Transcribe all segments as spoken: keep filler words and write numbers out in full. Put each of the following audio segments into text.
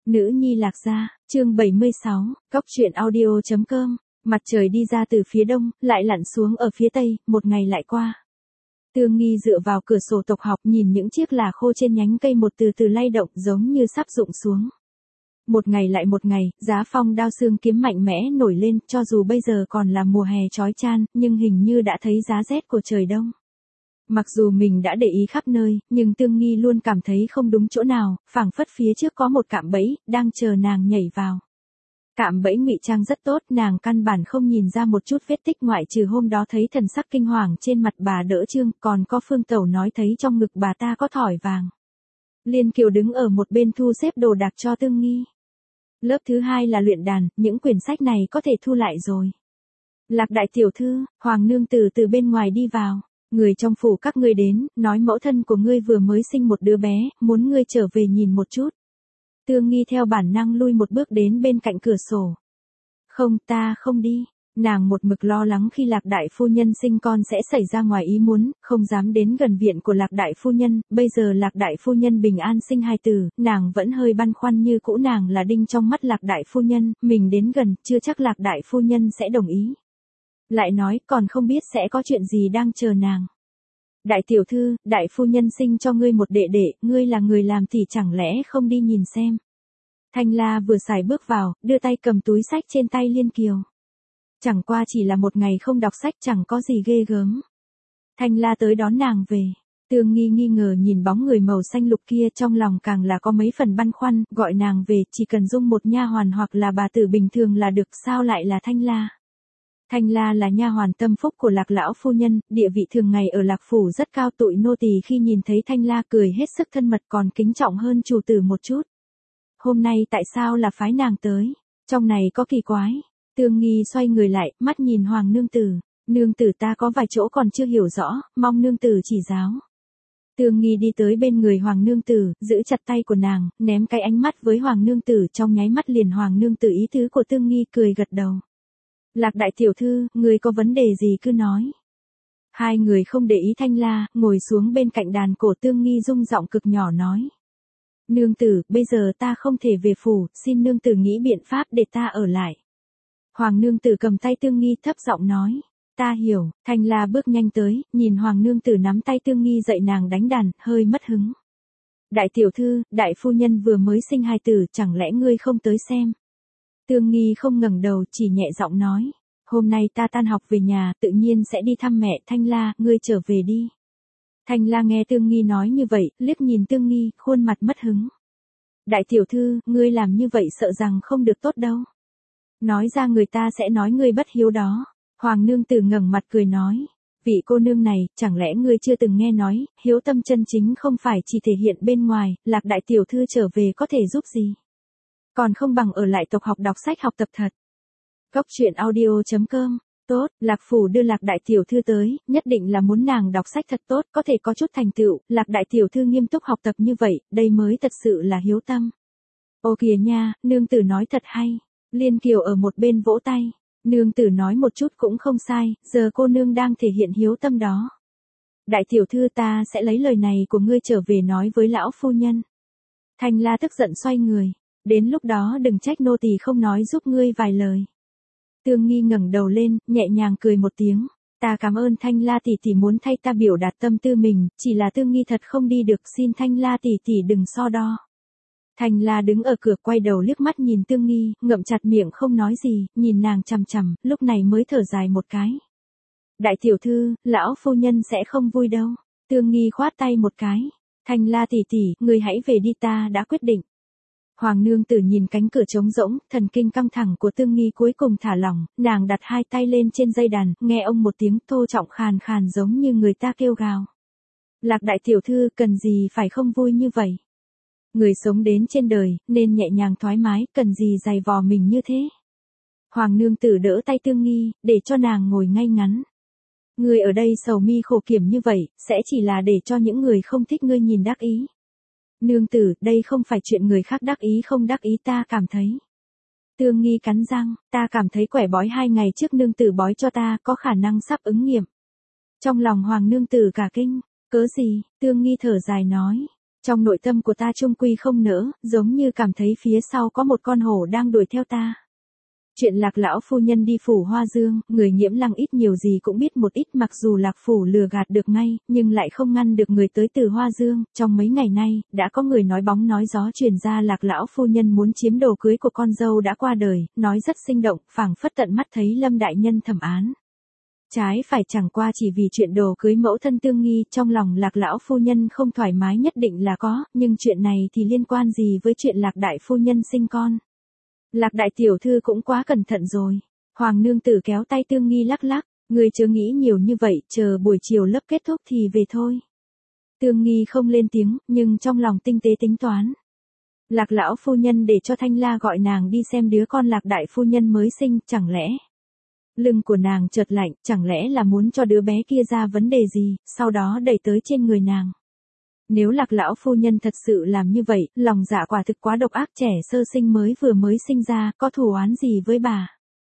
Nữ nhi Lạc Gia, chương bảy mươi sáu, cóc truyện audio chấm com. Mặt trời đi ra từ phía đông, lại lặn xuống ở phía tây, một ngày lại qua. Tương Nghi dựa vào cửa sổ tộc học nhìn những chiếc là khô trên nhánh cây một từ từ lay động giống như sắp rụng xuống. Một ngày lại một ngày, giá phong đao xương kiếm mạnh mẽ nổi lên, cho dù bây giờ còn là mùa hè chói chang, nhưng hình như đã thấy giá rét của trời đông. Mặc dù mình đã để ý khắp nơi, nhưng Tương Nghi luôn cảm thấy không đúng chỗ nào, phảng phất phía trước có một cạm bẫy, đang chờ nàng nhảy vào. Cạm bẫy ngụy trang rất tốt, nàng căn bản không nhìn ra một chút vết tích ngoại trừ hôm đó thấy thần sắc kinh hoàng trên mặt bà đỡ Trương, còn có Phương Tẩu nói thấy trong ngực bà ta có thỏi vàng. Liên Kiều đứng ở một bên thu xếp đồ đạc cho Tương Nghi. Lớp thứ hai là luyện đàn, những quyển sách này có thể thu lại rồi. Lạc đại tiểu thư, Hoàng nương tử từ bên ngoài đi vào. Người trong phủ các ngươi đến, nói mẫu thân của ngươi vừa mới sinh một đứa bé, muốn ngươi trở về nhìn một chút. Tương Nghi theo bản năng lui một bước đến bên cạnh cửa sổ. Không, ta không đi. Nàng một mực lo lắng khi Lạc đại phu nhân sinh con sẽ xảy ra ngoài ý muốn, không dám đến gần viện của Lạc đại phu nhân, bây giờ Lạc đại phu nhân bình an sinh hài tử, nàng vẫn hơi băn khoăn như cũ, nàng là đinh trong mắt Lạc đại phu nhân, mình đến gần, chưa chắc Lạc đại phu nhân sẽ đồng ý. Lại nói, còn không biết sẽ có chuyện gì đang chờ nàng. Đại tiểu thư, đại phu nhân sinh cho ngươi một đệ đệ, ngươi là người làm thì chẳng lẽ không đi nhìn xem. Thanh La vừa xài bước vào, đưa tay cầm túi sách trên tay Liên Kiều. Chẳng qua chỉ là một ngày không đọc sách, chẳng có gì ghê gớm. Thanh La tới đón nàng về. Tương Nghi nghi ngờ nhìn bóng người màu xanh lục kia, trong lòng càng là có mấy phần băn khoăn, gọi nàng về, chỉ cần dung một nha hoàn hoặc là bà tử bình thường là được, sao lại là Thanh La. Thanh La là nha hoàn tâm phúc của Lạc lão phu nhân, địa vị thường ngày ở Lạc phủ rất cao, tụi nô tỳ khi nhìn thấy Thanh La cười hết sức thân mật, còn kính trọng hơn chủ tử một chút. Hôm nay tại sao là phái nàng tới? Trong này có kỳ quái. Tương Nghi xoay người lại, mắt nhìn Hoàng nương tử. Nương tử ta có vài chỗ còn chưa hiểu rõ, mong nương tử chỉ giáo. Tương Nghi đi tới bên người Hoàng nương tử, giữ chặt tay của nàng, ném cái ánh mắt với Hoàng nương tử, trong nháy mắt liền Hoàng nương tử ý tứ của Tương Nghi, cười gật đầu. Lạc đại tiểu thư, người có vấn đề gì cứ nói. Hai người không để ý Thanh La, ngồi xuống bên cạnh đàn cổ. Tương Nghi rung giọng cực nhỏ nói. Nương tử, bây giờ ta không thể về phủ, xin nương tử nghĩ biện pháp để ta ở lại. Hoàng nương tử cầm tay Tương Nghi thấp giọng nói. Ta hiểu. Thanh La bước nhanh tới, nhìn Hoàng nương tử nắm tay Tương Nghi dạy nàng đánh đàn, hơi mất hứng. Đại tiểu thư, đại phu nhân vừa mới sinh hài tử, chẳng lẽ ngươi không tới xem? Tương Nghi không ngẩng đầu, chỉ nhẹ giọng nói. Hôm nay ta tan học về nhà, tự nhiên sẽ đi thăm mẹ. Thanh La, ngươi trở về đi. Thanh La nghe Tương Nghi nói như vậy, liếc nhìn Tương Nghi, khuôn mặt mất hứng. Đại tiểu thư, ngươi làm như vậy sợ rằng không được tốt đâu. Nói ra người ta sẽ nói ngươi bất hiếu đó. Hoàng nương tử ngẩng mặt cười nói. Vị cô nương này, chẳng lẽ ngươi chưa từng nghe nói, hiếu tâm chân chính không phải chỉ thể hiện bên ngoài, Lạc đại tiểu thư trở về có thể giúp gì? Còn không bằng ở lại tộc học đọc sách học tập thật. Cóc truyện audio chấm com. Tốt, Lạc phủ đưa Lạc đại tiểu thư tới, nhất định là muốn nàng đọc sách thật tốt, có thể có chút thành tựu. Lạc đại tiểu thư nghiêm túc học tập như vậy, đây mới thật sự là hiếu tâm. Ô kìa nha, nương tử nói thật hay. Liên Kiều ở một bên vỗ tay. Nương tử nói một chút cũng không sai, giờ cô nương đang thể hiện hiếu tâm đó. Đại tiểu thư, ta sẽ lấy lời này của ngươi trở về nói với lão phu nhân. Thanh La tức giận xoay người. Đến lúc đó đừng trách nô tỳ không nói giúp ngươi vài lời. Tương Nghi ngẩng đầu lên, nhẹ nhàng cười một tiếng. Ta cảm ơn Thanh La tỷ tỷ muốn thay ta biểu đạt tâm tư mình, chỉ là Tương Nghi thật không đi được, xin Thanh La tỷ tỷ đừng so đo. Thanh La đứng ở cửa quay đầu liếc mắt nhìn Tương Nghi, ngậm chặt miệng không nói gì, nhìn nàng chằm chằm, lúc này mới thở dài một cái. Đại tiểu thư, lão phu nhân sẽ không vui đâu. Tương Nghi khoát tay một cái. Thanh La tỷ tỷ, người hãy về đi, ta đã quyết định. Hoàng nương tử nhìn cánh cửa trống rỗng, thần kinh căng thẳng của Tương Nghi cuối cùng thả lỏng, nàng đặt hai tay lên trên dây đàn, nghe ông một tiếng thô trọng khàn khàn giống như người ta kêu gào. Lạc đại tiểu thư, cần gì phải không vui như vậy? Người sống đến trên đời, nên nhẹ nhàng thoải mái, cần gì dày vò mình như thế? Hoàng nương tử đỡ tay Tương Nghi, để cho nàng ngồi ngay ngắn. Người ở đây sầu mi khổ kiểm như vậy, sẽ chỉ là để cho những người không thích ngươi nhìn đắc ý. Nương tử, đây không phải chuyện người khác đắc ý không đắc ý, ta cảm thấy. Tương Nghi cắn răng, ta cảm thấy quẻ bói hai ngày trước nương tử bói cho ta, có khả năng sắp ứng nghiệm. Trong lòng Hoàng nương tử cả kinh, cớ gì? Tương Nghi thở dài nói. Trong nội tâm của ta chung quy không nỡ, giống như cảm thấy phía sau có một con hổ đang đuổi theo ta. Chuyện Lạc lão phu nhân đi phủ Hoa Dương, người Nhiễm Lăng ít nhiều gì cũng biết một ít, mặc dù Lạc phủ lừa gạt được ngay, nhưng lại không ngăn được người tới từ Hoa Dương. Trong mấy ngày nay, đã có người nói bóng nói gió truyền ra Lạc lão phu nhân muốn chiếm đồ cưới của con dâu đã qua đời, nói rất sinh động, phảng phất tận mắt thấy Lâm đại nhân thẩm án. Trái phải chẳng qua chỉ vì chuyện đồ cưới mẫu thân Tương Nghi, trong lòng Lạc lão phu nhân không thoải mái nhất định là có, nhưng chuyện này thì liên quan gì với chuyện Lạc đại phu nhân sinh con. Lạc đại tiểu thư cũng quá cẩn thận rồi. Hoàng nương tử kéo tay Tương Nghi lắc lắc, người chớ nghĩ nhiều như vậy, chờ buổi chiều lớp kết thúc thì về thôi. Tương Nghi không lên tiếng, nhưng trong lòng tinh tế tính toán. Lạc lão phu nhân để cho Thanh La gọi nàng đi xem đứa con Lạc đại phu nhân mới sinh, chẳng lẽ... Lưng của nàng chợt lạnh, chẳng lẽ là muốn cho đứa bé kia ra vấn đề gì, sau đó đẩy tới trên người nàng. Nếu Lạc lão phu nhân thật sự làm như vậy, lòng dạ quả thực quá độc ác, trẻ sơ sinh mới vừa mới sinh ra, có thù oán gì với bà.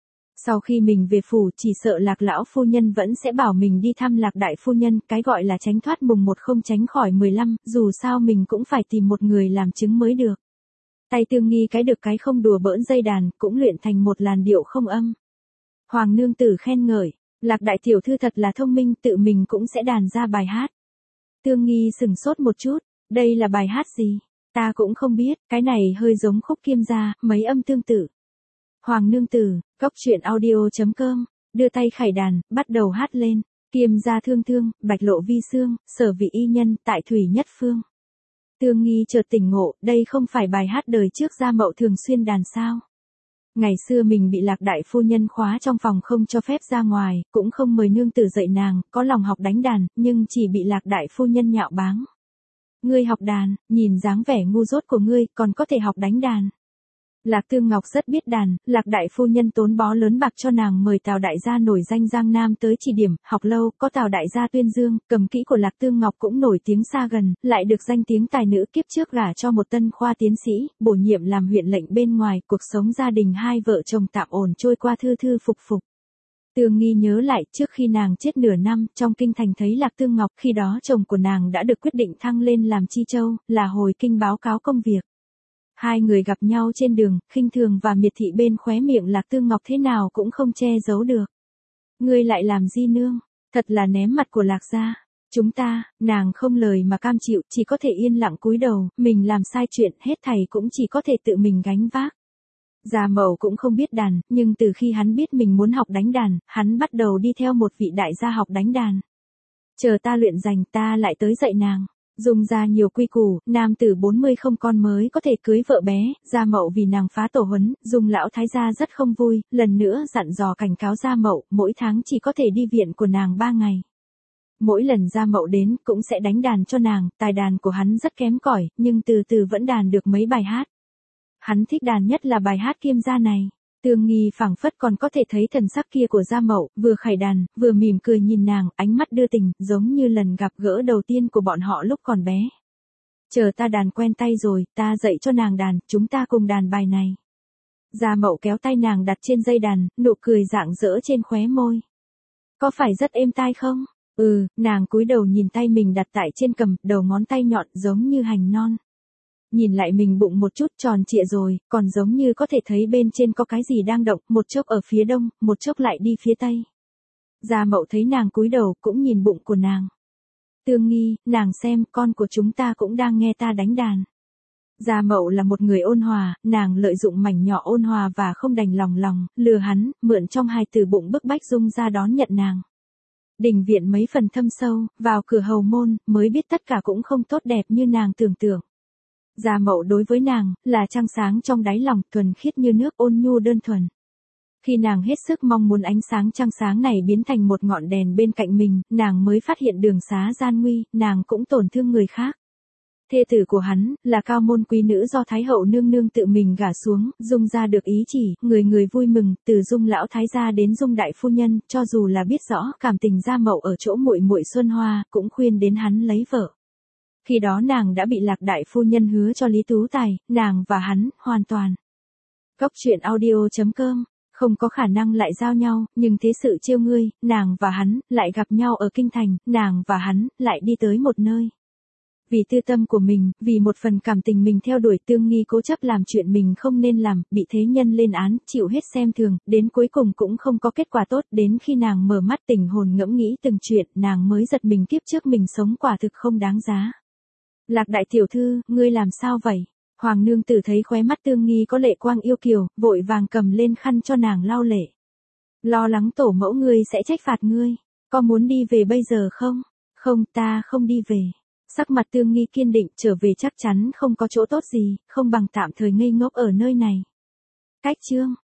Sau khi mình về phủ, chỉ sợ Lạc lão phu nhân vẫn sẽ bảo mình đi thăm Lạc đại phu nhân, cái gọi là tránh thoát mùng một không tránh khỏi mười lăm, dù sao mình cũng phải tìm một người làm chứng mới được. Tay Tương Nghi cái được cái không đùa bỡn dây đàn, cũng luyện thành một làn điệu không âm. Hoàng nương tử khen ngợi, Lạc đại tiểu thư thật là thông minh, tự mình cũng sẽ đàn ra bài hát. Tương Nghi sừng sốt một chút, đây là bài hát gì? Ta cũng không biết, cái này hơi giống khúc Kiêm gia, mấy âm tương tự. Hoàng nương tử, cốc truyện audio chấm com, đưa tay khải đàn, bắt đầu hát lên. Kiêm gia thương thương, bạch lộ vi xương, sở vị y nhân, tại thủy nhất phương. Tương Nghi chợt tỉnh ngộ, đây không phải bài hát đời trước Gia Mậu thường xuyên đàn sao? Ngày xưa mình bị Lạc đại phu nhân khóa trong phòng không cho phép ra ngoài, cũng không mời nương tử dạy nàng, có lòng học đánh đàn, nhưng chỉ bị Lạc đại phu nhân nhạo báng. Ngươi học đàn, nhìn dáng vẻ ngu dốt của ngươi, còn có thể học đánh đàn. Lạc Tương Ngọc rất biết đàn, Lạc đại phu nhân tốn bó lớn bạc cho nàng mời Tào đại gia nổi danh Giang Nam tới chỉ điểm, học lâu, có Tào đại gia tuyên dương, cầm kỹ của Lạc Tương Ngọc cũng nổi tiếng xa gần, lại được danh tiếng tài nữ, kiếp trước gả cho một tân khoa tiến sĩ, bổ nhiệm làm huyện lệnh bên ngoài, cuộc sống gia đình hai vợ chồng tạm ổn trôi qua thư thư phục phục. Tương Nghi nhớ lại, trước khi nàng chết nửa năm, trong kinh thành thấy Lạc Tương Ngọc, khi đó chồng của nàng đã được quyết định thăng lên làm chi châu, là hồi kinh báo cáo công việc. Hai người gặp nhau trên đường, khinh thường và miệt thị bên khóe miệng Lạc Tương Ngọc thế nào cũng không che giấu được. Ngươi lại làm gì nương? Thật là ném mặt của Lạc gia. Chúng ta, nàng không lời mà cam chịu, chỉ có thể yên lặng cúi đầu, mình làm sai chuyện, hết thảy cũng chỉ có thể tự mình gánh vác. Gia Mậu cũng không biết đàn, nhưng từ khi hắn biết mình muốn học đánh đàn, hắn bắt đầu đi theo một vị đại gia học đánh đàn. Chờ ta luyện giành, ta lại tới dạy nàng. Dùng ra nhiều quy củ, nam tử bốn mươi không con mới có thể cưới vợ bé, Gia Mậu vì nàng phá tổ huấn, Dung lão thái gia rất không vui, lần nữa dặn dò cảnh cáo Gia Mậu, mỗi tháng chỉ có thể đi viện của nàng ba ngày. Mỗi lần Gia Mậu đến, cũng sẽ đánh đàn cho nàng, tài đàn của hắn rất kém cỏi, nhưng từ từ vẫn đàn được mấy bài hát. Hắn thích đàn nhất là bài hát Kiêm gia này. Tương Nghi phảng phất còn có thể thấy thần sắc kia của Gia Mậu, vừa khải đàn, vừa mỉm cười nhìn nàng, ánh mắt đưa tình, giống như lần gặp gỡ đầu tiên của bọn họ lúc còn bé. Chờ ta đàn quen tay rồi, ta dạy cho nàng đàn, chúng ta cùng đàn bài này. Gia Mậu kéo tay nàng đặt trên dây đàn, nụ cười rạng rỡ trên khóe môi. Có phải rất êm tai không? Ừ, nàng cúi đầu nhìn tay mình đặt tại trên cầm, đầu ngón tay nhọn giống như hành non. Nhìn lại mình bụng một chút tròn trịa rồi, còn giống như có thể thấy bên trên có cái gì đang động, một chốc ở phía đông, một chốc lại đi phía tây. Gia Mậu thấy nàng cúi đầu, cũng nhìn bụng của nàng. Tương Nghi, nàng xem, con của chúng ta cũng đang nghe ta đánh đàn. Gia Mậu là một người ôn hòa, nàng lợi dụng mảnh nhỏ ôn hòa và không đành lòng lòng, lừa hắn, mượn trong hai từ bụng bức bách Dung ra đón nhận nàng. Đình viện mấy phần thâm sâu, vào cửa hầu môn, mới biết tất cả cũng không tốt đẹp như nàng tưởng tượng. Gia Mậu đối với nàng, là trăng sáng trong đáy lòng, thuần khiết như nước, ôn nhu đơn thuần. Khi nàng hết sức mong muốn ánh sáng trăng sáng này biến thành một ngọn đèn bên cạnh mình, nàng mới phát hiện đường xá gian nguy, nàng cũng tổn thương người khác. Thê tử của hắn, là cao môn quý nữ do Thái hậu nương nương tự mình gả xuống, Dung gia được ý chỉ, người người vui mừng, từ Dung lão thái gia đến Dung đại phu nhân, cho dù là biết rõ cảm tình Gia Mậu ở chỗ muội muội Xuân Hoa, cũng khuyên đến hắn lấy vợ. Khi đó nàng đã bị Lạc đại phu nhân hứa cho Lý Tú Tài, nàng và hắn, hoàn toàn. Cốc truyện audio chấm com, không có khả năng lại giao nhau, nhưng thế sự trêu ngươi, nàng và hắn, lại gặp nhau ở kinh thành, nàng và hắn, lại đi tới một nơi. Vì tư tâm của mình, vì một phần cảm tình mình theo đuổi, Tương Nghi cố chấp làm chuyện mình không nên làm, bị thế nhân lên án, chịu hết xem thường, đến cuối cùng cũng không có kết quả tốt, đến khi nàng mở mắt tỉnh hồn ngẫm nghĩ từng chuyện, nàng mới giật mình kiếp trước mình sống quả thực không đáng giá. Lạc đại tiểu thư, ngươi làm sao vậy? Hoàng nương tử thấy khóe mắt Tương Nghi có lệ quang yêu kiều, vội vàng cầm lên khăn cho nàng lau lệ. Lo lắng tổ mẫu ngươi sẽ trách phạt ngươi, có muốn đi về bây giờ không? Không, ta không đi về. Sắc mặt Tương Nghi kiên định, trở về chắc chắn không có chỗ tốt gì, không bằng tạm thời ngây ngốc ở nơi này. Cách chương